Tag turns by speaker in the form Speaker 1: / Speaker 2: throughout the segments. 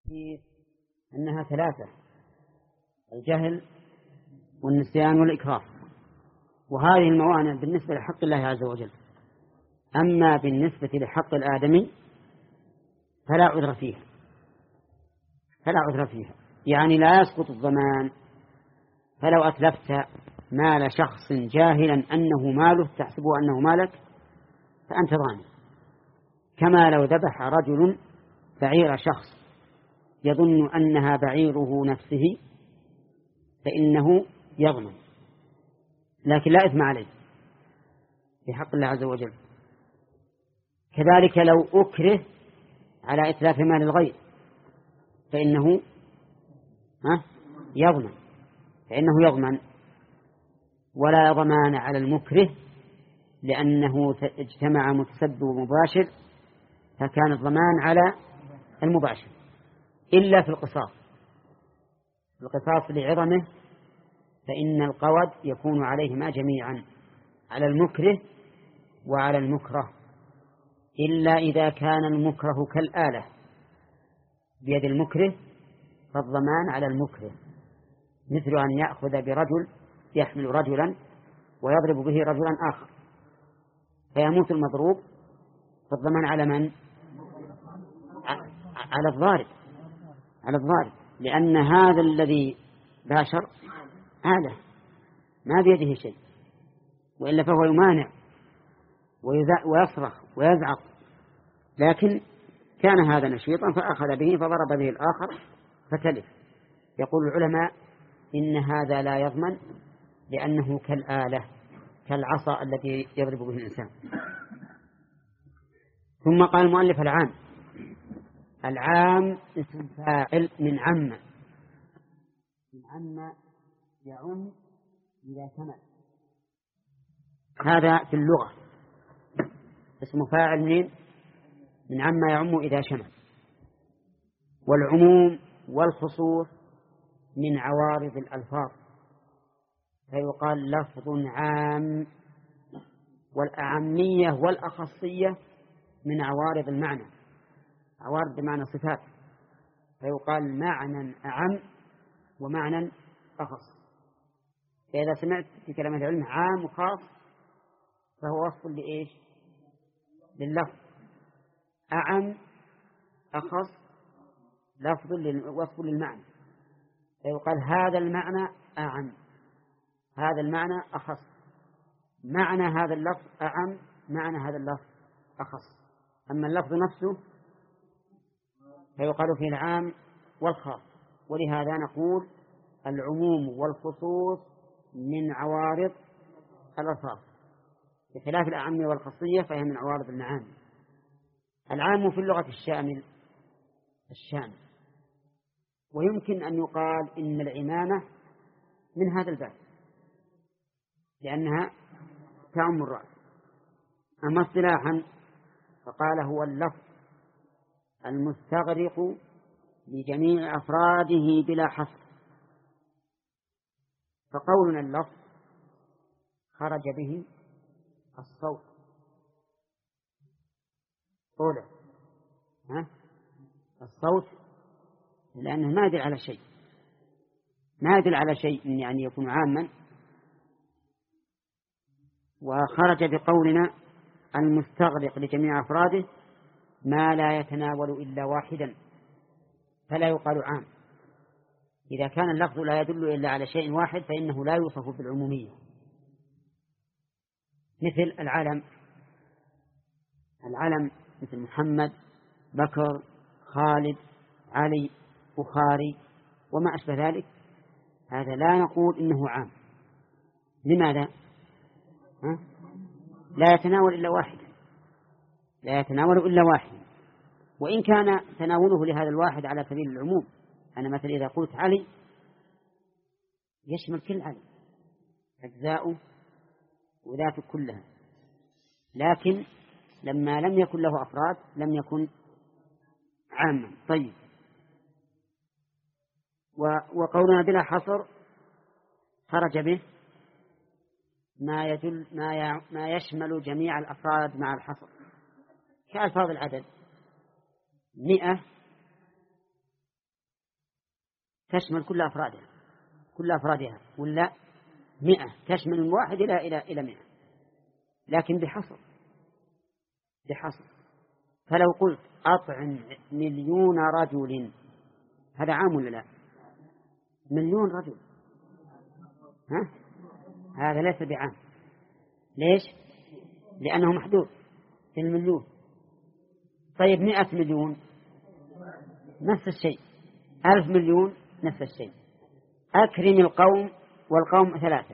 Speaker 1: أنها ثلاثة: الجهل والنسيان والإكراه، وهذه الموانع بالنسبة لحق الله عز وجل. أما بالنسبة لحق الآدمي فلا عذر فيها، يعني لا يسقط الضمان. فلو أتلفت مال شخص جاهلا أنه ماله تحسبه أنه مالك فأنت ضامن، كما لو ذبح رجل بعير شخص يظن أنها بعيره نفسه فإنه يضمن، لكن لا إثم عليه بحق الله عز وجل. كذلك لو أكره على إتلاف مال الغير فإنه يضمن، ولا ضمان على المكره لأنه اجتمع متسبب ومباشر، فكان الضمان على المباشر إلا في القصاص لعظمه، فإن القود يكون عليهما جميعا، على المكره وعلى المكره، إلا إذا كان المكره كالآلة بيد المكره فالضمان على المكره، مثل أن يأخذ برجل يحمل رجلا ويضرب به رجلا آخر فيموت المضروب، فالضمان على من؟ على الضارب، لأن هذا الذي باشر آلة ما بيده شيء، وإلا فهو يمانع ويصرخ ويزعق، لكن كان هذا نشيطا فأخذ به فضرب به الآخر فتلف. يقول العلماء إن هذا لا يضمن لأنه كالآلة كالعصا التي يضرب به الإنسان. ثم قال المؤلف: العام اسم فاعل من عم يعم إذا كمل. هذا في اللغة اسم فاعل من عم يعم إذا شمل. والعموم والخصوص من عوارض الألفاظ، فيقال لفظ عام. والأعمية والأخصية من عوارض المعنى، عوارض بمعنى صفات، فيقال معنى أعم ومعنى أخص. فإذا سمعت في كلمة العلم عام وخاص فهو وصف لإيش؟ لللفظ. أعم أخص لفظ وصف للمعنى، فيقال هذا المعنى أعم، هذا المعنى أخص، معنى هذا اللفظ أعم، معنى هذا اللفظ أخص. أما اللفظ نفسه فيقال فيه العام والخاص. ولهذا نقول العموم والخصوص من عوارض الألفاظ، بخلاف الأعمية والخاصية فهي من عوارض المعاني. العام في اللغة الشامل، ويمكن أن يقال إن العمامة من هذا الباب لأنها تعم الرأس. أما اصطلاحا فقال هو اللفظ المستغرق لجميع أفراده بلا حصر. فقولنا اللفظ خرج به الصوت قوله الصوت، لأنه ما يدل على شيء يعني يكون عاما. وخرج بقولنا المستغرق لجميع أفراده ما لا يتناول إلا واحدا، فلا يقال عام. إذا كان اللفظ لا يدل إلا على شيء واحد فإنه لا يوصف بالعمومية. مثل العلم مثل محمد، بكر، خالد، علي، بخاري وما أشبه ذلك، هذا لا نقول إنه عام. لماذا؟ لا يتناول إلا واحد، وإن كان تناوله لهذا الواحد على سبيل العموم. أنا مثلا إذا قلت علي يشمل كل علي، أجزاؤه وذاته كلها، لكن لما لم يكن له أفراد لم يكن عاما. طيب، وقولنا بلا حصر خرج به ما يشمل جميع الأفراد مع الحصر، كألفاظ العدد 100 تشمل كل أفرادها ولا 100 تشمل من 1 إلى 100، لكن بحصر. فلو قلت أطعم 1,000,000 رجل، هذا عام ولا لا؟ 1,000,000 رجل، هذا ليس بعام. ليش؟ لأنه محدود في المليون. طيب 100,000,000 نفس الشيء، 1,000,000,000 نفس الشيء. أكرم القوم، والقوم 3.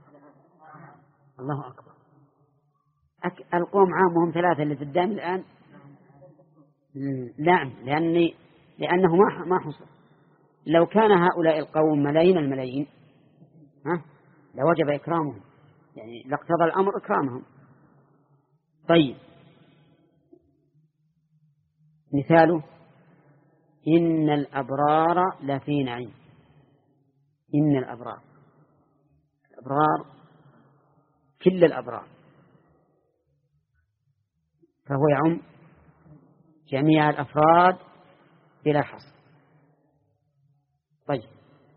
Speaker 1: الله أكبر. القوم عامهم 3 اللي قدام الآن. نعم، لأنه ما حصل. لو كان هؤلاء القوم ملايين الملايين لوجب إكرامهم، يعني لاقتضى الأمر إكرامهم. طيب مثاله: إن الأبرار لفي نعيم. إن الأبرار كل الأبرار، فهو يعم جميع الأفراد بلا حصر. طيب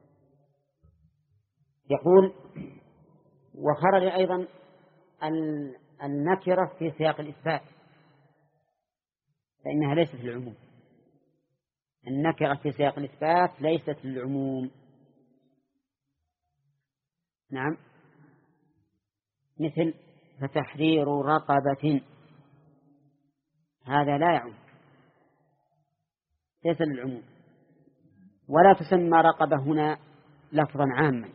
Speaker 1: يقول: وخرج أيضا النكرة في سياق الإثبات، فإنها ليست للعموم. النكرة في سياق الإثبات ليست للعموم. نعم، مثل فتحرير رقبة، هذا لا يعم، ليس للعموم. ولا تسمى رقبة هنا لفظا عاما،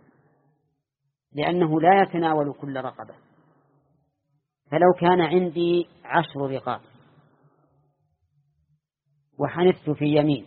Speaker 1: لأنه لا يتناول كل رقبة. فلو كان عندي 10 رقاب وحنثت في يمين،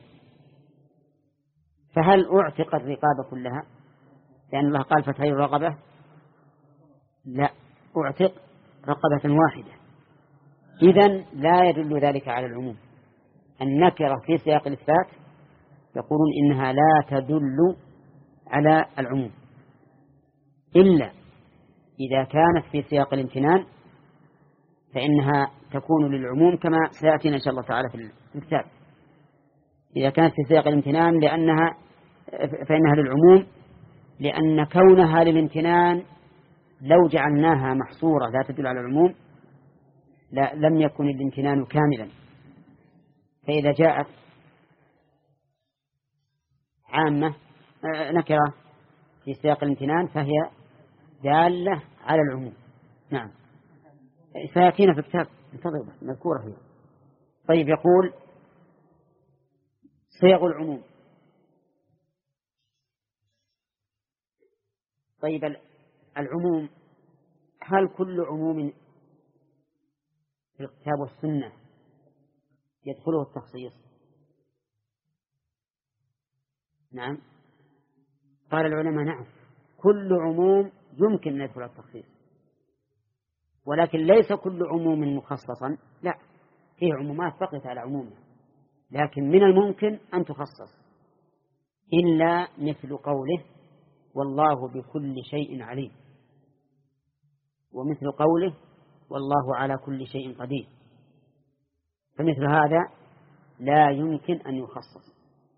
Speaker 1: فهل أعتق الرقاب كلها؟ لأن الله قال فتحرير رقبة. لا، أعتق رقبة واحدة. إذن لا يدل ذلك على العموم. النكرة في سياق الإثبات يقولون إنها لا تدل على العموم، إلا إذا كانت في سياق الامتنان فإنها تكون للعموم، كما سيأتينا إن شاء الله تعالى في الكتاب. إذا كانت في سياق الامتنان فإنها للعموم، لأن كونها للامتنان لو جعلناها محصورة لا تدل على العموم لم يكن الامتنان كاملا. فإذا جاءت عامة نكرة في سياق الامتنان فهي دالة على العموم. نعم، سيأتينا في الكتاب، انتظر مذكورة هي. طيب يقول: صيغ العموم. طيب العموم، هل كل عموم في الكتاب والسنة يدخله التخصيص؟ نعم، قال العلماء: نعم، كل عموم يمكن أن يدخل التخصيص، ولكن ليس كل عموم مخصصا. لا، فيه عمومات بقيت على عمومها، لكن من الممكن أن تخصص، إلا مثل قوله: والله بكل شيء عليم، ومثل قوله: والله على كل شيء قدير. فمثل هذا لا يمكن أن يخصص،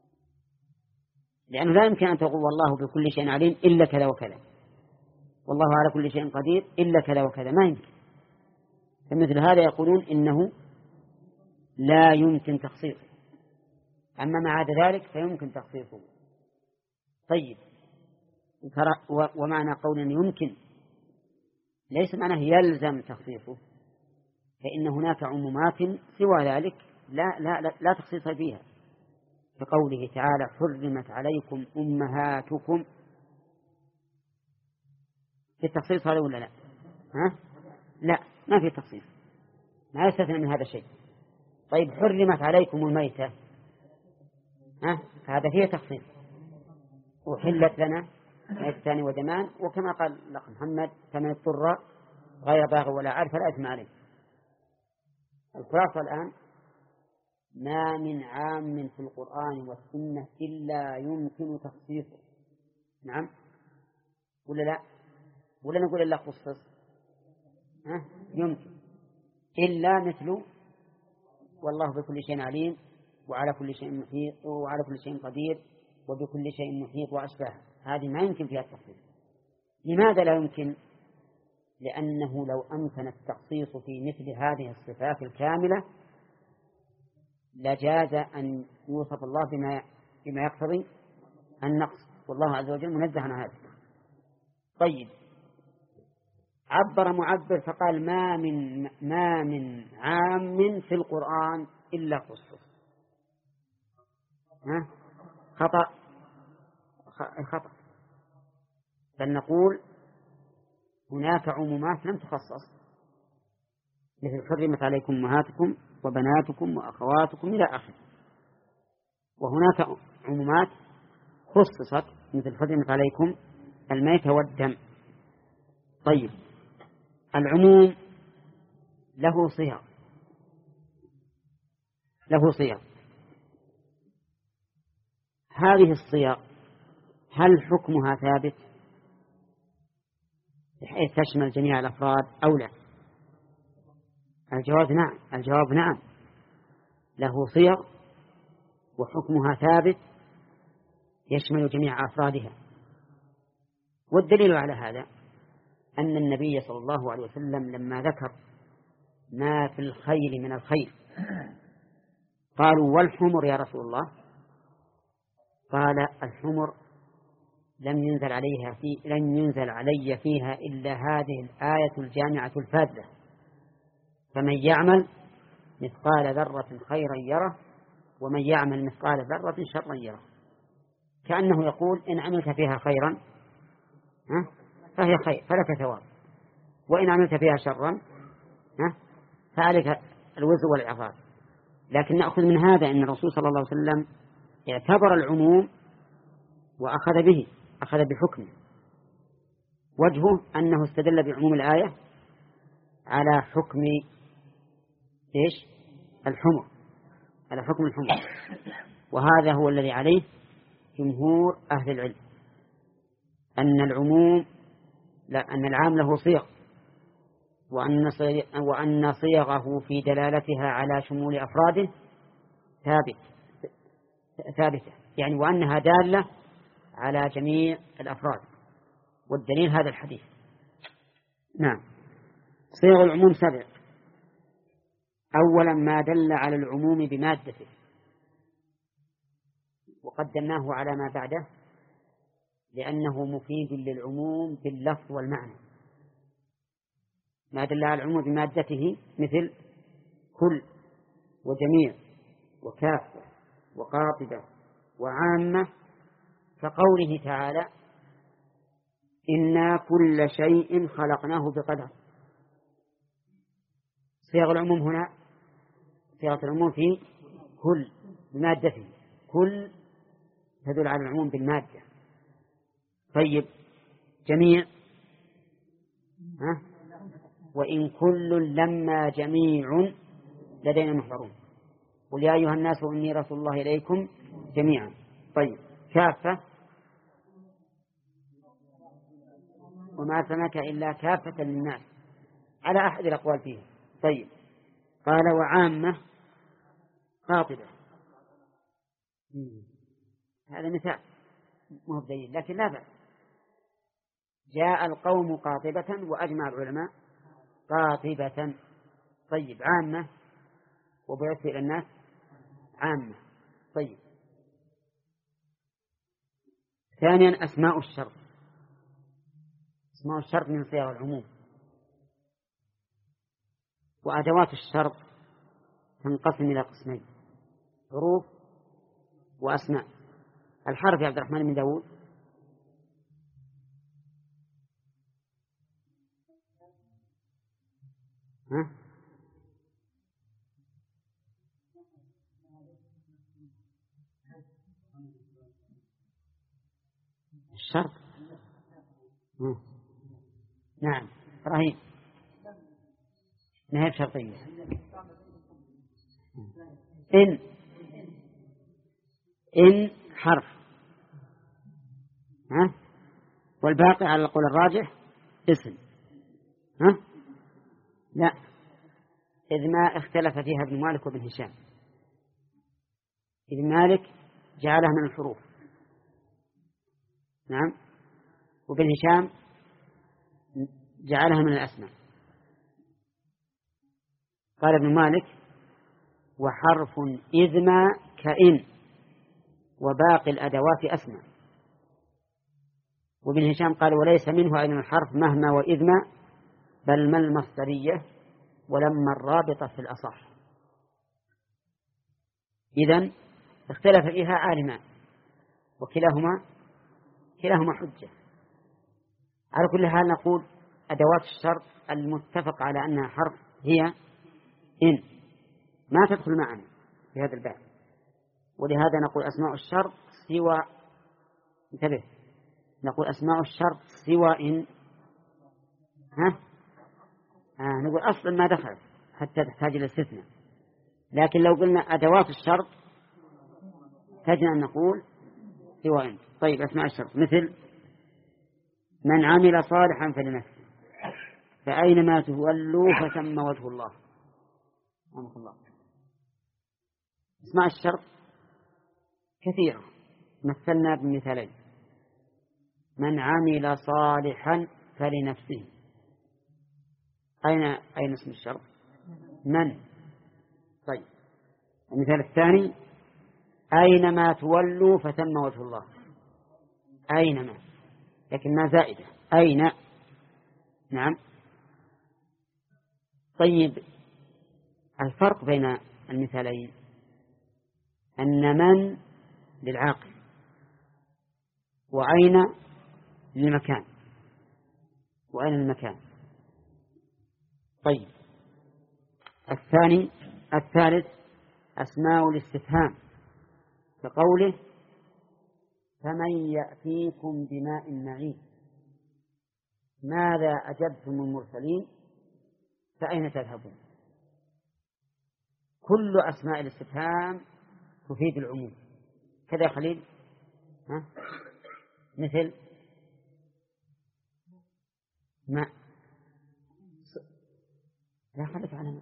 Speaker 1: لأنه لا يمكن أن تقول والله بكل شيء عليم إلا كذا وكذا، والله على كل شيء قدير إلا كذا وكذا، ما يمكن. فمثل هذا يقولون إنه لا يمكن تخصيصه، أما ما عدا ذلك فيمكن تخصيصه. طيب، ومعنى قول يمكن ليس معناه يلزم تخصيصه، فإن هناك عمومات سوى ذلك لا تخصيص فيها، كقوله تعالى: حرمت عليكم أمهاتكم. في التخصيص هذا ولا لا؟ لا، ما في تخصيص، ما يستثنى من هذا الشيء. طيب، حرمت عليكم الميتة، هذا فيه تخصيص: أحلت لنا ميتان ودمان، وكما قال لك محمد: فمن اضطر غير باغ ولا عاد فلا إثم عليه. الخلاصة الآن: ما من عام في القرآن والسنة إلا يمكن تخصيصه. نعم ولا لا؟ ولا نقول إلا خصص؟ يمكن، إلا مثل والله بكل شيء عليم، وعلى كل شيء محيط، وعلى كل شيء قدير، وبكل شيء محيط وأشباه، هذه ما يمكن فيها التخصيص. لماذا لا يمكن؟ لأنه لو أمكن التخصيص في مثل هذه الصفات الكاملة لجاز أن يوصف الله بما يقتضي النقص، والله عز وجل منزه عن هذا. طيب، عبر معبر فقال ما من عام في القرآن إلا خصص. خطأ. بل نقول هناك عمومات لم تخصص، مثل حرمت عليكم أمهاتكم وبناتكم وأخواتكم إلى آخره. وهناك عمومات خصصت، مثل حرمت عليكم الميت والدم. طيب، العموم له صيغ. هذه الصيغ هل حكمها ثابت بحيث تشمل جميع الأفراد أو لا؟ الجواب نعم، له صيغ وحكمها ثابت يشمل جميع أفرادها. والدليل على هذا أن النبي صلى الله عليه وسلم لما ذكر ما في الخيل من الخيل قالوا والحمر يا رسول الله؟ قال الحمر لم ينزل علي فيها إلا هذه الآية الجامعة الفاذة: فمن يعمل مثقال ذرة خيرا يره ومن يعمل مثقال ذرة شرا يره. كأنه يقول إن عملت فيها خيرا فهي خير فلك ثواب، وإن عملت فيها شرا فعليك الوزر والعقاب. لكن نأخذ من هذا أن الرسول صلى الله عليه وسلم اعتبر العموم أخذ بحكمه. وجهه أنه استدل بعموم الآية على حكم الحمر، على حكم الحمر. وهذا هو الذي عليه جمهور أهل العلم، أن العام له صيغ، وأن صيغه في دلالتها على شمول أفراده ثابتة، يعني وأنها دالة على جميع الأفراد. والدليل هذا الحديث. نعم. صيغ العموم 7. أولا ما دل على العموم بمادته، وقدمناه على ما بعده لأنه مفيد للعموم باللفظ والمعنى. ما دل على العموم بمادته مثل كل وجميع وكافة وقاطبة وعامة، كقوله تعالى إنا كل شيء خلقناه بقدر. صيغ العموم هنا صيغة العموم في كل بمادته، كل تدل على العموم بالمادة. طيب، جميع وإن كل لما جميع لدينا محضرون، قل يا أيها الناس إني رسول الله إليكم جميعا. طيب، كافة وما أرسلناك إلا كافة للناس، على أحد الأقوال فيه. طيب، قال وعامة قاطبة. هذا مثال مو بدليل، لكن لا بأس. جاء القوم قاطبة وأجمع العلماء قاطبة. طيب، عامة وبعثت إلى الناس عامة. طيب، ثانيا أسماء الشرط. أسماء الشرط من صيغ العموم. وأدوات الشرط تنقسم إلى قسمين: حروف وأسماء. الحرف يا عبد الرحمن بن داود الشرط. نعم، إبراهيم نهاية شرطية. إن حرف والباقي على القول الراجح اسم. لا، إذ ما اختلف فيها ابن مالك وابن هشام. ابن مالك جعلها من الحروف نعم. وابن هشام جعلها من الأسماء. قال ابن مالك: وحرف إذ ما كإن وباقي الأدوات أسماء. وابن هشام قال: وليس منه أين الحرف مهما وإذ ما، بل ما المصدرية ولما الرابطة في الأصح. إذن اختلف فيها عالمان وكلاهما حجة. على كل حال نقول أدوات الشرط المتفق على أنها حرف هي إن، ما تدخل معنا في هذا الباب. ولهذا نقول أسماء الشرط سوى، انتبه، نقول أسماء الشرط سوى إن. نقول أصلا ما دخل حتى تحتاج إلى استثناء. لكن لو قلنا أدوات الشرط تجد أن نقول سوى إن. طيب أسماء الشرط مثل: من عمل صالحا فلنفسه، فأينما تولوا فثم وجه الله. أسماء الشرط كثيرة، مثلنا بمثالين: من عمل صالحا فلنفسه، أين اسم الشرط؟ من. طيب المثال الثاني: أينما تولوا فثم وجه الله. أينما، لكن ما زائدة، أين. نعم. طيب الفرق بين المثالين أن من للعاقل وأين للمكان، وأين المكان. طيب الثالث أسماء الاستفهام، كقوله: فمن يأتيكم بماء معين، ماذا أجبتم المرسلين، فأين تذهبون. كل أسماء الاستفهام تفيد العموم. كذا خليل. مثل ما، لا خلف على ما.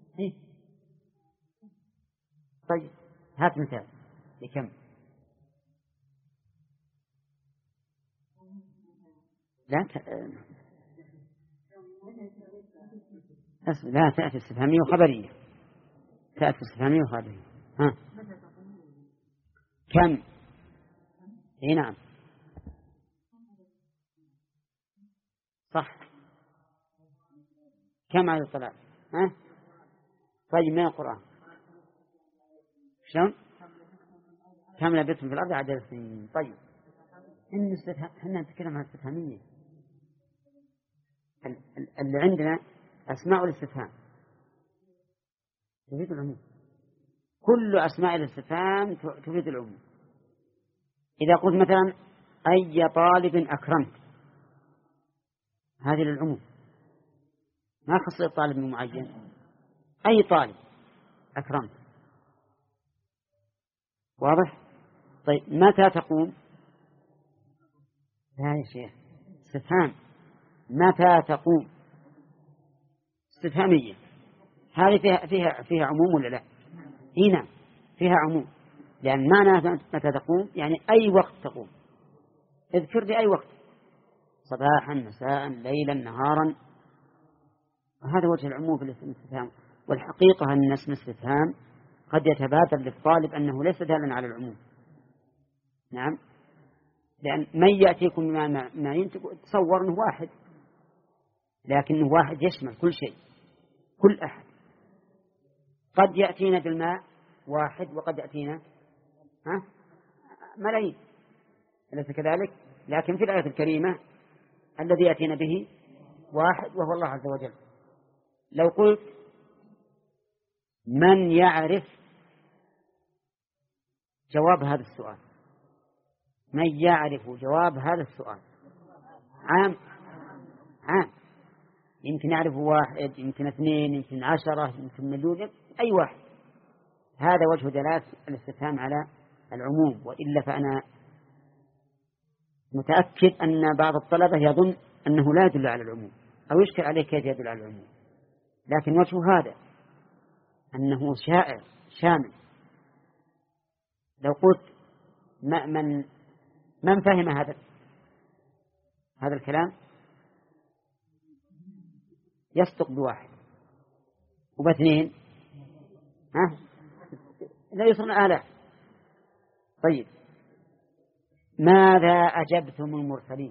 Speaker 1: طيب هات مثال لكم. لا تأتي استفهامية وخبرية. تأتي استفهامية وخبرية. كم. نعم صح. كم على الطلاق. طيب من القرآن شلون؟ كم لبثتم في الأرض عدد سنين. طيب احنا نتكلم عن الاستفهامية. اللي عندنا أسماء الاستفهام تفيد العموم. كل أسماء الاستفهام تفيد العموم. إذا قلت مثلا: أي طالب أكرمت، هذه للعموم، ما خص الطالب معين. أي طالب أكرمت. واضح؟ طيب متى تقوم؟ لا يا شيخ، استفهام. متى تقوم استفهامية. هذه فيها عموم ولا لا؟ هنا فيها عموم، لأن معنى متى تقوم يعني أي وقت تقوم. اذكر لي أي وقت: صباحا، مساء، ليلا، نهارا. هذا وجه العموم في الاستفهام. والحقيقة أن اسم الاستفهام قد يتبادر للطالب أنه ليس دالا على العموم. نعم، لأن من يأتيكم ما تصور أنه واحد، لكنه واحد يشمل كل شيء، كل أحد. قد يأتينا بالماء واحد، وقد يأتينا ملايين، أليس كذلك؟ لكن في الآية الكريمة الذي يأتينا به واحد، وهو الله عز وجل. لو قلت: من يعرف جواب هذا السؤال، من يعرف جواب هذا السؤال، عام. يمكن يعرف واحد، يمكن اثنين، يمكن 10، يمكن مليون، أي واحد. هذا وجه دلالة الاستفهام على العموم. وإلا فأنا متأكد أن بعض الطلبة يظن أنه لا يدل على العموم، أو يشكل عليه كيف يدل على العموم. لكن وجه هذا أنه شائع شامل. لو قلت: من فهم هذا هذا الكلام يصدق بواحد وباثنين لا يصنع آلاف. طيب ماذا أجبتم المرسلين؟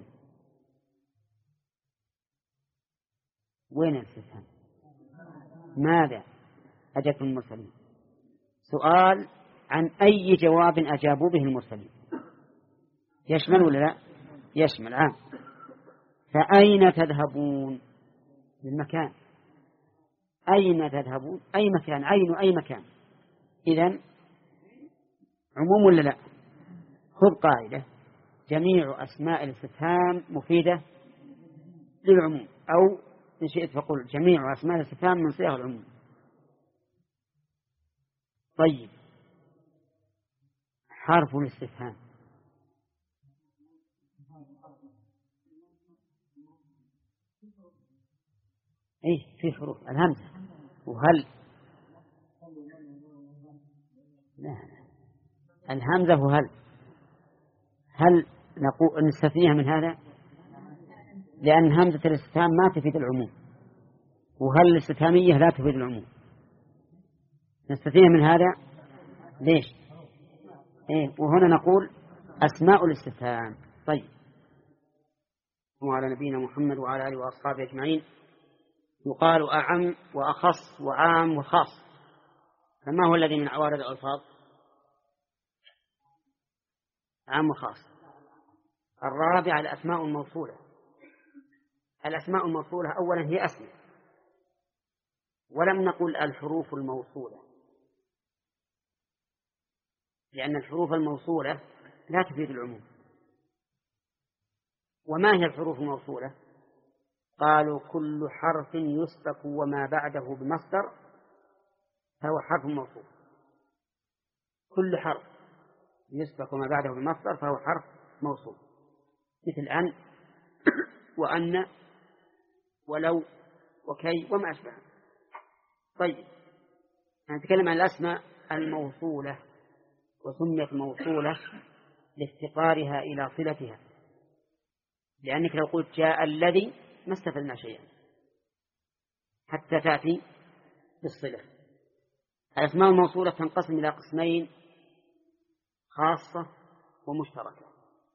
Speaker 1: وين الاستفهام؟ ماذا أجبتم المرسلين؟ سؤال عن أي جواب أجابوا به المرسلين. يشمل ولا لا؟ يشمل عام. فأين تذهبون؟ للمكان. أين تذهبون؟ أي مكان، عين أي مكان. إذن عموم ولا لا؟ خذ قاعدة: جميع أسماء الاستفهام مفيدة للعموم، أو إن شئت فقل جميع أسماء الاستفهام من صيغ العموم. طيب حرف الاستفهام في حروف الهمزة وهل. لا الهمزة وهل. هل نستثنيها من هذا؟ لأن همزة الاستفهام ما تفيد العموم، وهل الاستفهامية لا تفيد العموم. نستثنيها من هذا ليش؟ وهنا نقول أسماء الاستفهام. طيب وعلى نبينا محمد وعلى آله وأصحابه أجمعين. يقال أعم وأخص وعام وخاص، فما هو الذي من عوارض الألفاظ؟ عام وخاص. الرابع الأسماء الموصولة. الأسماء الموصولة أولا هي أسماء، ولم نقل الحروف الموصولة، لأن الحروف الموصولة لا تفيد العموم. وما هي الحروف الموصولة؟ قالوا كل حرف يسبق وما بعده بمصدر فهو حرف موصول. كل حرف يسبق وما بعده بمصدر فهو حرف موصول، مثل أن وأن ولو وكي وما أشبه. طيب نتكلم عن الأسماء الموصولة، وسميت موصولة لافتقارها إلى صلتها، لأنك لو قلت جاء الذي ما استفدنا شيئا حتى تأتي بالصلة. الأسماء الموصولة تنقسم إلى قسمين: خاصة ومشتركة.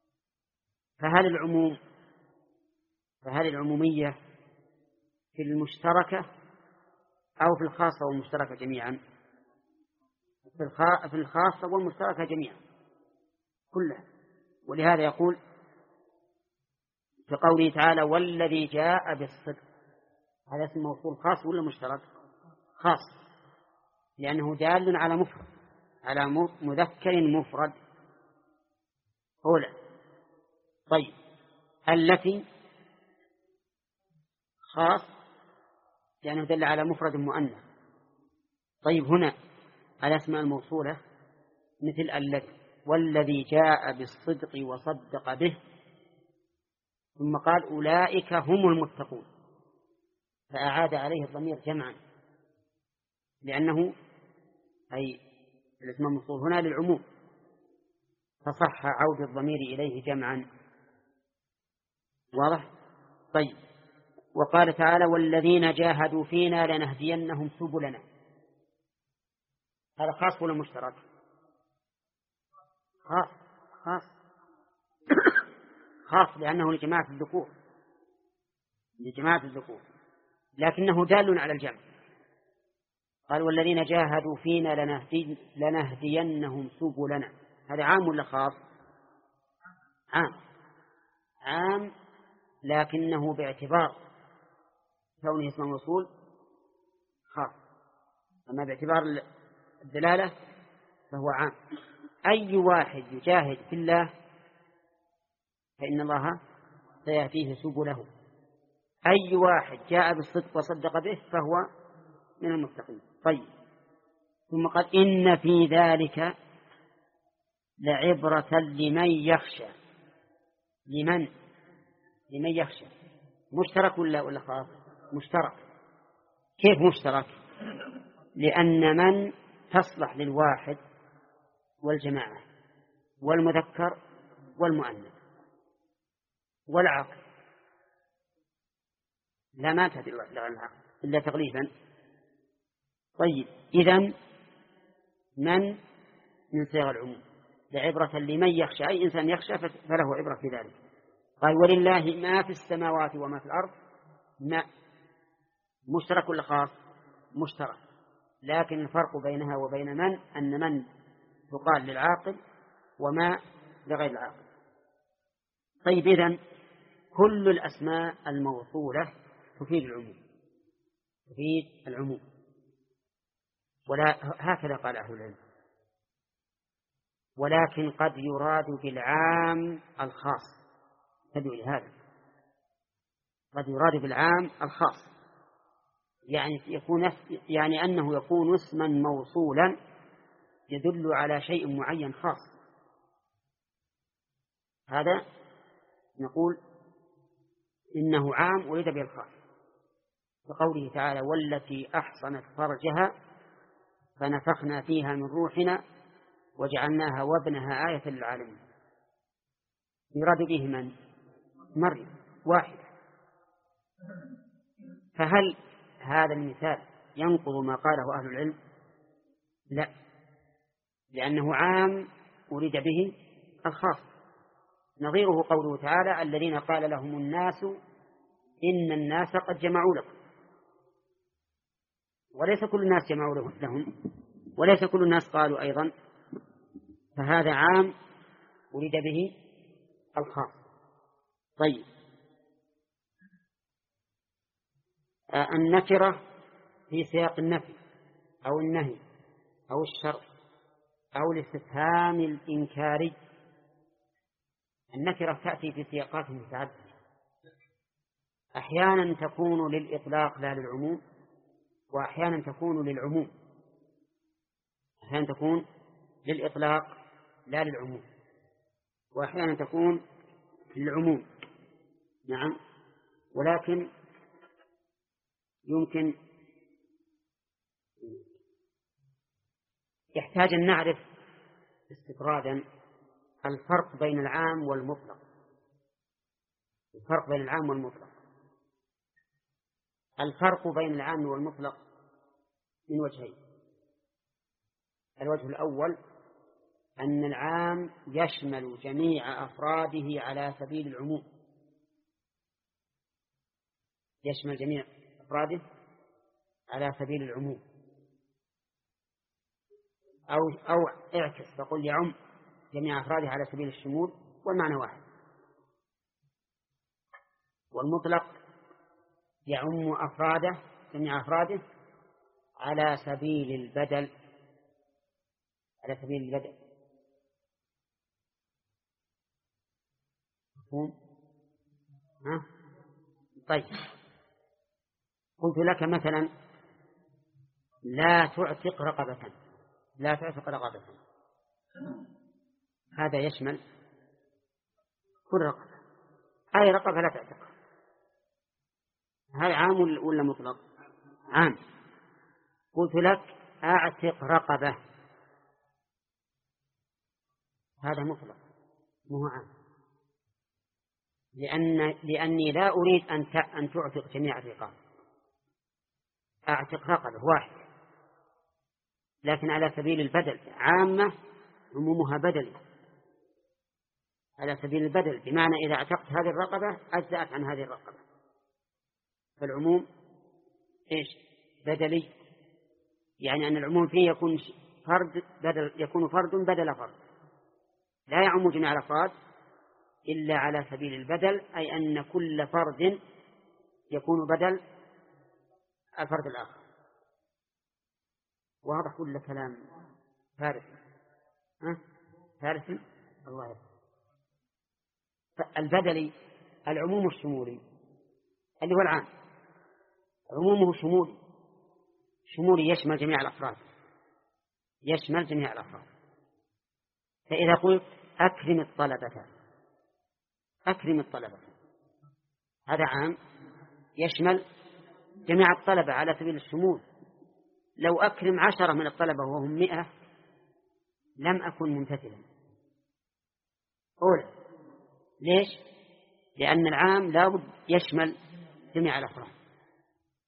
Speaker 1: فهل العمومية في المشتركة أو في الخاصة والمشتركة جميعا؟ في الخاصة والمشتركة جميعا كلها. ولهذا يقول في قوله تعالى والذي جاء بالصدق، هذا اسم موصول خاص ولا مشترك؟ خاص، لأنه دال على مفرد، على مذكر مفرد أولى. طيب التي خاص لأنه دل على مفرد مؤنث. طيب هنا الأسماء الموصولة مثل التي والذي جاء بالصدق وصدق به، ثم قال أولئك هم المتقون، فأعاد عليه الضمير جمعا، لأنه أي الاسم الموصول هنا للعموم، فصح عود الضمير إليه جمعا. واضح؟ طيب وقال تعالى والذين جاهدوا فينا لنهدينهم سبلنا، هذا خاص ولا مشترك؟ خاص خاص لأنه لجماعة الذكور، لكنه دال على الجمع. قال والذين جاهدوا فينا لنهدينهم سبلنا، هذا عام ولا خاص؟ عام لكنه باعتبار كونه اسم موصول خاص، أما باعتبار الدلالة فهو عام. أي واحد يجاهد في الله فإن الله سيهديه سبله. أي واحد جاء بالصدق وصدق به فهو من المتقين. طيب ثم قال إن في ذلك لعبرة لمن يخشى. لمن يخشى مشترك ولا خاص؟ مشترك. كيف مشترك؟ لأن من تصلح للواحد والجماعة والمذكر والمؤنث والعقل لا ما تدل على العقل إلا تغليبا. طيب إذن من صيغ العموم لعبرة لمن يخشى، أي إنسان يخشى فله عبرة في ذلك. قال ولله ما في السماوات وما في الأرض. ما مشترك ولا خاص؟ مشترك، لكن الفرق بينها وبين أن من تقال للعاقل وما لغير العاقل. طيب إذن كل الأسماء الموصولة تفيد العموم، ولا هكذا قال أهل العلم. ولكن قد يراد بالعام الخاص، تدعو لهذا، قد يراد بالعام الخاص، يعني أنه يكون اسما موصولا يدل على شيء معين خاص. هذا نقول إنه عام ولد به الخاص، كقوله تعالى والتي أحصنت فرجها فنفخنا فيها من روحنا وجعلناها وابنها آية للعالمين. يراد به من؟ مريم واحد. فهل هذا المثال ينقض ما قاله أهل العلم؟ لا، لأنه عام أريد به الخاص. نظيره قوله تعالى الذين قال لهم الناس إن الناس قد جمعوا لكم، وليس كل الناس جمعوا لهم، وليس كل الناس قالوا أيضا، فهذا عام أريد به الخاص. طيب النكرة في سياق النفي أو النهي أو الشرط أو الاستفهام الإنكاري. النكرة تأتي في سياقات متعددة، أحيانا تكون للإطلاق لا للعموم، وأحيانا تكون للعموم، أحيانا تكون للإطلاق لا للعموم، وأحيانا تكون للعموم. نعم، ولكن يمكن يحتاج أن نعرف استطرادا الفرق بين العام والمطلق. الفرق بين العام والمطلق، الفرق بين العام والمطلق من وجهين. الوجه الأول أن العام يشمل جميع أفراده على سبيل العموم، يشمل جميع أفراده على سبيل العموم، أو اعكس فقل يعم جميع أفراده على سبيل الشمول، والمعنى واحد. والمطلق يعم أفراده جميع أفراده على سبيل البدل، على سبيل البدل. مفهوم؟ ها؟ طيب قلت لك مثلا لا تعتق رقبة، لا تعتق رقبة، هذا يشمل كل رقبة، أي رقبة لا تعتق. هذا عام ولا مطلق؟ عام. قلت لك أعتق رقبة، هذا مطلق مو عام، لأني لا أريد أن تعتق جميع الرقاب، أعتق رقبة واحد، لكن على سبيل البدل. عامة عمومها بدل، على سبيل البدل، بمعنى إذا اعتقت هذه الرقبة أجزأت عن هذه الرقبة، فالعموم إيش؟ بدلي، يعني أن العموم فيه يكون فرد بدل فرد، لا يعم جميع الأفراد إلا على سبيل البدل، أي أن كل فرد يكون بدل الفرد الآخر. واضح ولا كلام فارس؟ فارس الله يرحمه. البدلي العموم الشمولي اللي هو العام، عمومه شمولي يشمل جميع الأفراد، يشمل جميع الأفراد. فإذا قلت أكرم الطلبة، هذا عام يشمل جميع الطلبة على سبيل الشمول. لو أكرم 10 من الطلبة وهم 100 لم أكن ممتثلا. ليش؟ لأن العام لا بد يشمل جميع الأفراد.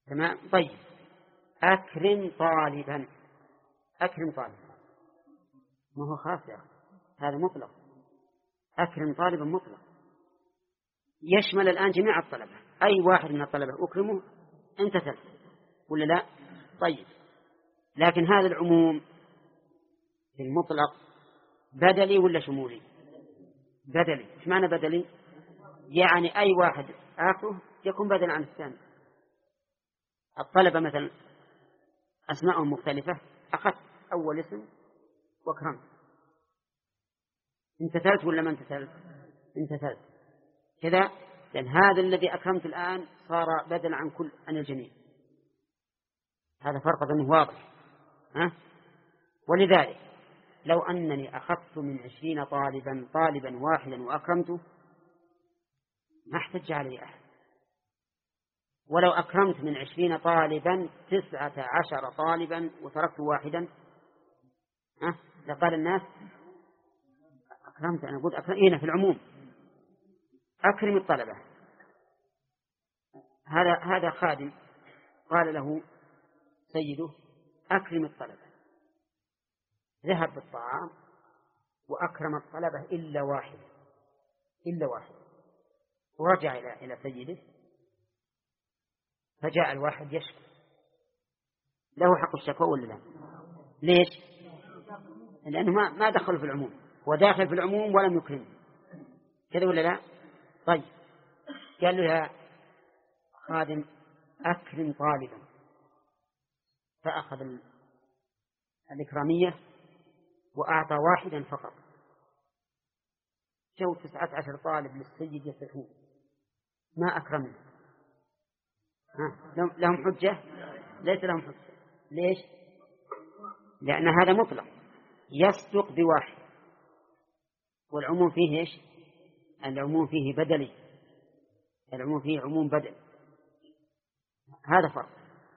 Speaker 1: تمام. طيب أكرم طالبا، أكرم طالبا ما هو خاص يا أخي، هذا مطلق. أكرم طالبا مطلق يشمل الآن جميع الطلبة، أي واحد من الطلبة أكرمه امتثل ولا لا؟ طيب لكن هذا العموم في المطلق بدلي ولا شمولي؟ بدلي. إيش معنى بدلي؟ يعني أي واحد آخره يكون بدلا عن الثاني. الطلبة مثلا أسماءهم مختلفة، أخذت أول اسم وأكرمت، امتثلت ولا ما امتثلت؟ امتثلت كذا، لأن هذا الذي أكرمت الآن صار بدلا عن الجميع. هذا فرق أظنه واضح. ولذلك لو أنني أخذت من 20 طالبا واحدا وأكرمته ما احتج عليه أحد، ولو أكرمت من 20 طالبا 19 طالبا وتركت واحدا لقال الناس أكرمت. أنا أقول أكرم هنا في العموم، أكرم الطلبة. هذا خادم قال له سيده أكرم الطلبة، ذهب بالطعام وأكرم الطلبة إلا واحد، ورجع إلى سيده، فجاء الواحد يشكو، له حق الشكوى ولا لا؟ ليش؟ لأنه ما دخل في العموم، وداخل في العموم ولم يكرمه، كذا ولا لا؟ طيب قال له يا خادم أكرم طالبا، فأخذ الإكرامية وأعطى واحدا فقط. جو 19 طالب للسيد يصفون ما أكرمه. لهم حجة؟ ليس لهم حجة. ليش؟ لأن هذا مطلق يصدق بواحد، والعموم فيه إيش؟ العموم فيه بدلي، العموم فيه عموم بدل. هذا فرق،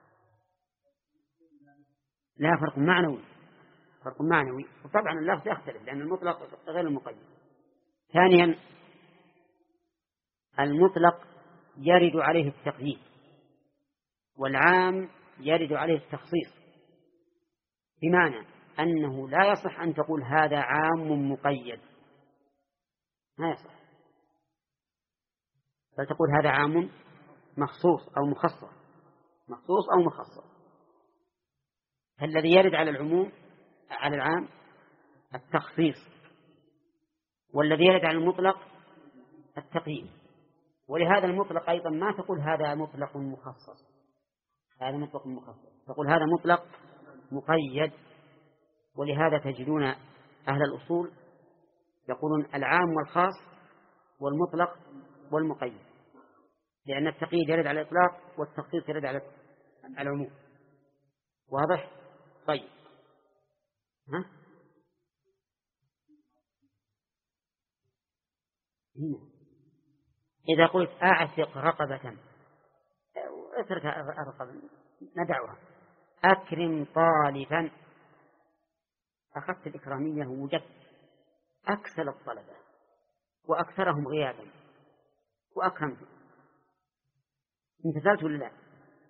Speaker 1: لا فرق معنوي، فرق معنوي. وطبعا اللفظ يختلف لأن المطلق غير المقيد. ثانيا المطلق يرد عليه التقييد، والعام يرد عليه التخصيص، بمعنى أنه لا يصح أن تقول هذا عام مقيد، ما يصح، بل تقول هذا عام مخصوص أو مخصص، مخصوص أو مخصص. فالذي يرد على العموم على العام التخصيص، والذي يرد على المطلق التقييد. ولهذا المطلق أيضا ما تقول هذا مطلق مخصص، هذا مطلق مخصص، تقول هذا مطلق مقيد. ولهذا تجدون أهل الأصول يقولون العام والخاص والمطلق والمقيد، لأن التقييد يرد على الإطلاق والتخصيص يرد على العموم. واضح؟ طيب هنا إذا قلت أعتق رقبة، اترك الرقبة ندعوها، أكرم طالبا، أخذت الإكرامية ووجدت أكثر الطلبة وأكثرهم غيابا وأكرمت، امتثلت ولا لا؟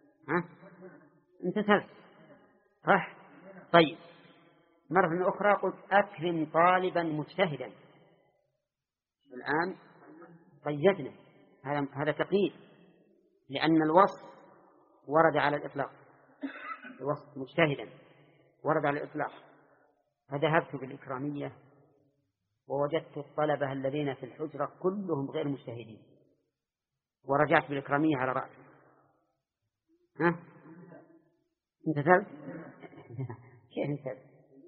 Speaker 1: امتثلت صح؟ طيب مرة أخرى قلت أكرم طالبا مجتهدا، الآن قيدنا، هذا تقييد، لأن الوصف ورد على الإطلاق، الوصف مجتهدا ورد على الإطلاق. فذهبت بالإكرامية ووجدت الطلبة الذين في الحجرة كلهم غير مجتهدين، ورجعت بالإكرامية على رأسي، امتثلت؟ كيف امتثلت؟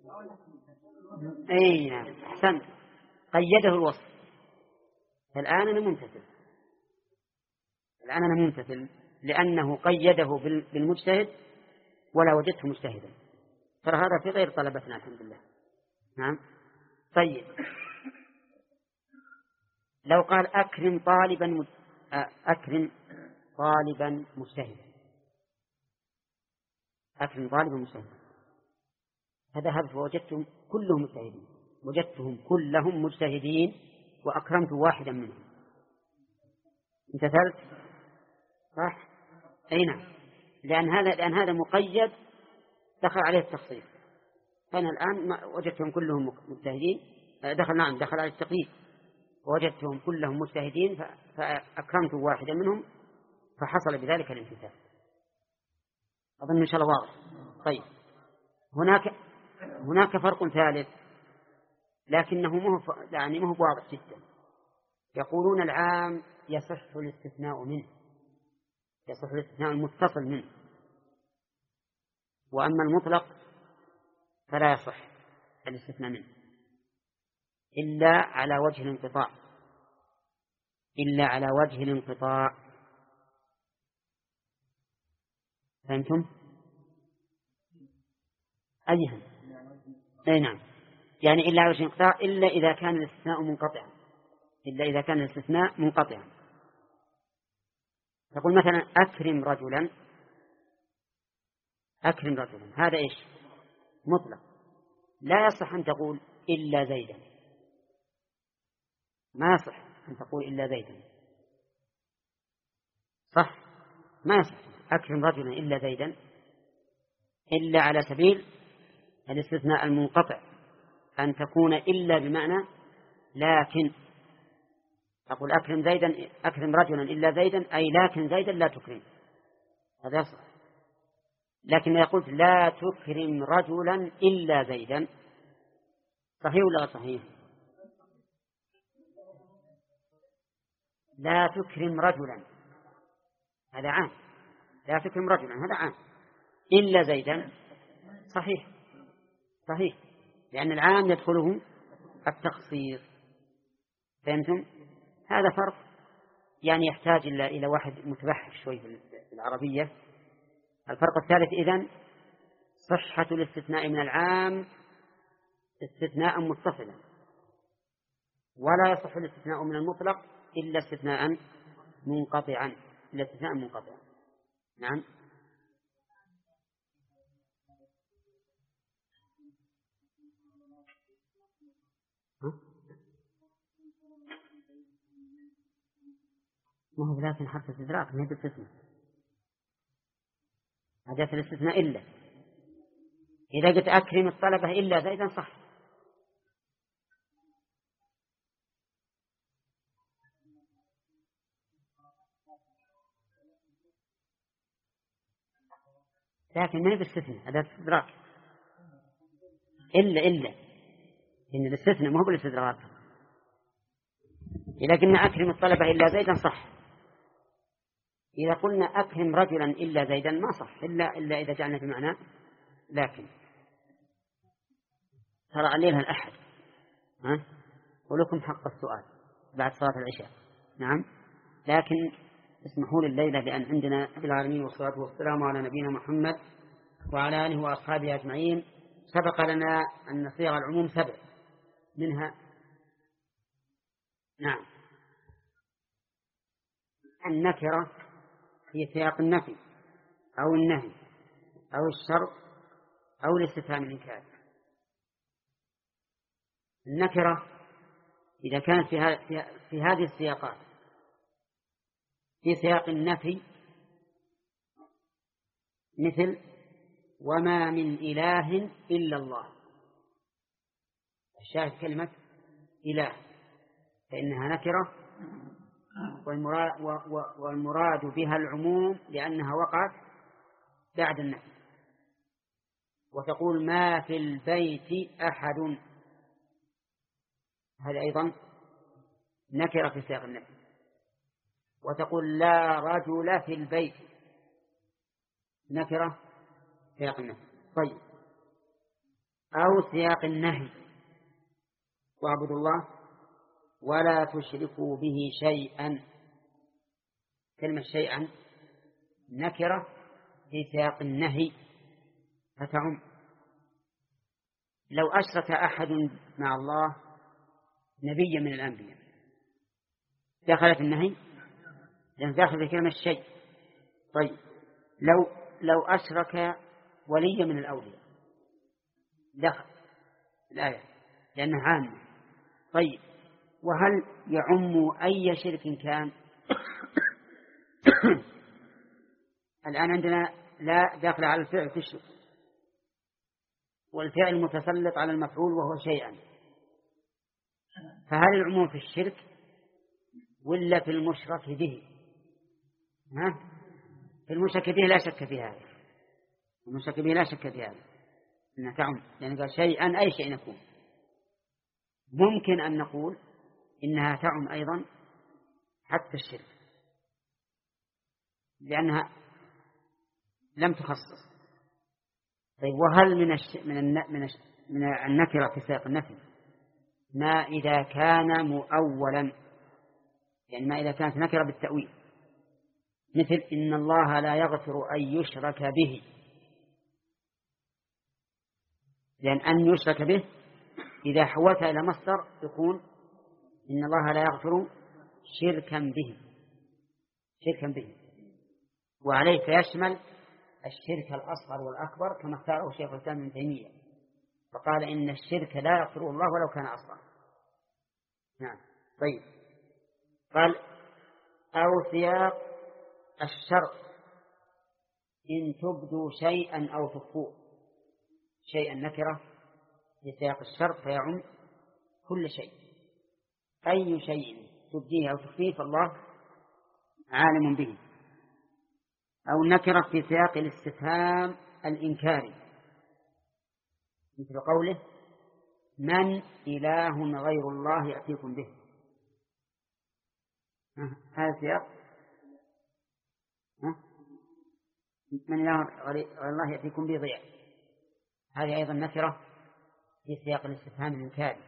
Speaker 1: أي نعم أحسنت، قيده الوصف. الآن أنا ممتثل، الآن أنا ممتثل لأنه قيده بالمجتهد ولا وجدته مجتهدا. ترى هذا في غير طلبتنا الحمد لله. نعم. طيب لو قال أكرم طالبا مجتهدا، أكرم طالبا مجتهدا، فذهبت ووجدتهم كلهم مجتهدين، وجدتهم كلهم مجتهدين وأكرمت واحدا منهم، امتثلت صح؟ أي نعم لأن هذا مقيد دخل عليه التخصيص. فأنا الآن وجدتهم كلهم مجتهدين، دخل على التقييد، ووجدتهم كلهم مجتهدين فأكرمت واحدا منهم فحصل بذلك الامتثال. أظن إن شاء الله واضح. طيب، هناك فرق ثالث لكنه مو واضح جدا. يقولون العام يصح الاستثناء منه، يصح الاستثناء المتصل منه، وأما المطلق فلا يصح الاستثناء منه إلا على وجه الانقطاع، إلا على وجه الانقطاع. فهمتم؟ أيها أي نعم، يعني إلا على وجه الانقطاع، إلا إذا كان الاستثناء منقطعا، إلا إذا كان الاستثناء منقطعا. تقول مثلا أكرم رجلا، أكرم رجلا، هذا إيش؟ مطلق، لا يصح أن تقول إلا زيدا، ما يصح أن تقول إلا زيدا، صح؟ ما يصح أكرم رجلا إلا زيدا، إلا على سبيل الاستثناء المنقطع، أن تكون إلا بمعنى لكن. أقول أكرم رجلا إلا زيدا، أي لكن زيدا لا تكرم، هذا يصح. لكن يقول لا تكرم رجلا إلا زيدا، صحيح ولا صحيح؟ لا تكرم رجلا هذا عام، لا تكرم رجلا هذا عام، إلا زيدا صحيح، صحيح، لأن العام يدخله التخصيص. فهمتم؟ هذا فرق يعني يحتاج إلى واحد متبحر شوي في العربية. الفرق الثالث إذن صحة الاستثناء من العام استثناء متصلا، ولا يصح الاستثناء من المطلق إلا استثناء منقطعا، إلا استثناء منقطعا. نعم. ما هو لكن حرف استدراك ما هي بالاستثناء، أداة الاستثناء إلا. إذا قلت أكرم الطلبة إلا زيدا صح، لكن ما هي بالاستثناء، أداة استدراك إلا إن الاستثناء ما هو بالاستدراك. إذا قلنا أكرم الطلبة إلا زيدا صح، إذا قلنا أكرم رجلا إلا زيدا ما صح، إلا إذا جعلنا بمعنى لكن. ترى عليها الأحد، ولكم حق السؤال بعد صلاة العشاء. نعم، لكن اسمحوا لي الليلة لأن عندنا في العالمين، والصلاة والسلام على نبينا محمد وعلى آله وأصحابه أجمعين. سبق لنا أن صيغ العموم 7 منها نعم النكرة في سياق النفي أو النهي أو الشرط أو الاستفهام الإنكار. النكرة إذا كانت في هذه السياقات في سياق النفي مثل وما من إله إلا الله، الشاهد كلمة إله فإنها نكرة، والمراد بها العموم لأنها وقعت بعد النفي. وتقول ما في البيت أحد، هذا أيضا نكرة في سياق النفي. وتقول لا رجل في البيت، نكرة في سياق النفي. طيب، أو سياق النهي واعبدوا الله ولا تشركوا به شيئا، كلمة شيئا نكرة في سياق النهي فتعم. لو أشرك أحد مع الله نبيا من الأنبياء دخلت النهي، لأن داخل في كلمة الشيء. طيب، لو أشرك وليا من الأولياء دخل الآية لأنها عامة. طيب، وهل يعم أي شرك كان؟ الآن عندنا لا داخل على الفعل تشرك، والفعل متسلط على المفعول وهو شيئا. فهل العموم في الشرك ولا في المشرك به؟ في المشرك به لا شك في هذا، المشرك به لا شك في هذا إنها تعم، يعني قال شيئا أي شيء يكون. ممكن أن نقول إنها تعم أيضا حتى الشرك لأنها لم تخصص. طيب وهل من النكرة في سياق النفي ما إذا كان مؤولا، يعني ما إذا كانت نكرة بالتأويل، مثل إن الله لا يغفر أن يشرك به، لأن أن يشرك به إذا حولتها إلى مصدر يكون إن الله لا يغفر شركا به، وعليه فيشمل الشرك الأصغر والأكبر كما اختاره شيخ الإسلام ابن تيمية، فقال إن الشرك لا يغفره الله ولو كان أصغر. نعم. طيب قال أو سياق الشرط إن تبدوا شيئا أو تخفوه، شيئا نكرة في سياق الشرط فيعم كل شيء، أي شيء تبديه أو تخفيه فالله عالم به. أو نكرة في سياق الاستفهام الإنكاري مثل قوله من إله غير الله يأتيكم به، هذا سياق من إله غير الله يأتيكم به ضياء، هذه أيضا نكرة في سياق الاستفهام الإنكاري.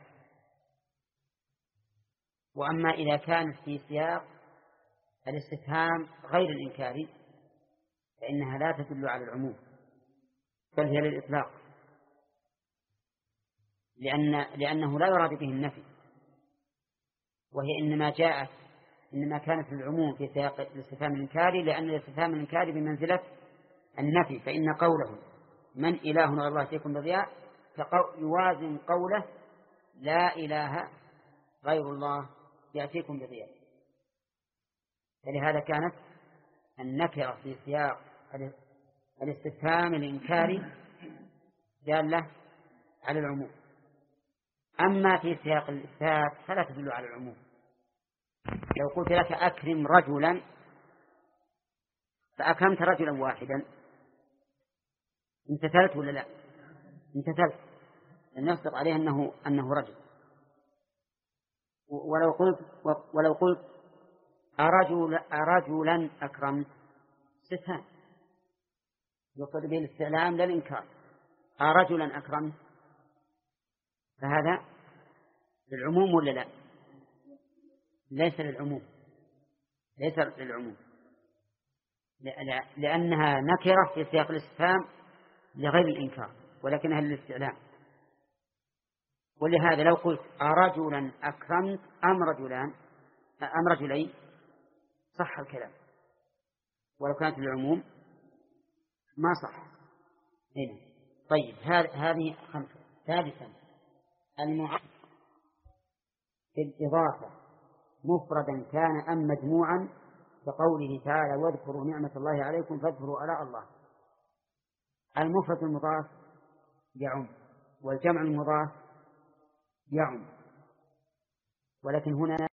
Speaker 1: وأما إذا كانت في سياق الاستفهام غير الإنكاري فإنها لا تدل على العموم بل هي للإطلاق، لأنه لا يراد به النفي، وهي إنما كانت للعموم في سياق الاستفهام الإنكاري، لأن الاستفهام الإنكاري بمنزلة النفي، فإن قوله من إله غير الله يأتيكم بضياء يوازن قوله لا إله غير الله يأتيكم بضياء. فلهذا كانت النكرة في سياق الاستفهام الإنكاري دالة على العموم. أما في سياق الإثبات فلا تدل على العموم. لو قلت لك أكرم رجلا فأكرمت رجلا واحدا امتثلت ولا لا؟ امتثلت، لأن يصدق عليه أنه رجل. ولو قلت أرجلا أكرمت استفهام يقصد به الاستعلام لا الإنكار، أرجلا أكرمت فهذا للعموم ولا لا؟ ليس للعموم، ليس للعموم، لأنها نكرة في سياق الاستفهام لغير الإنكار ولكنها للاستعلام. ولهذا لو قلت أرجلا أكرمت أم رجلين صح الكلام، ولو كانت للعموم ما صح هنا. طيب هذه 5. ثالثا المعرف في الإضافة مفردا كان أم مجموعا كقوله تعالى واذكروا نعمة الله عليكم فاذكروا آلاء الله. المفرد المضاف يعم والجمع المضاف يعم، ولكن هنا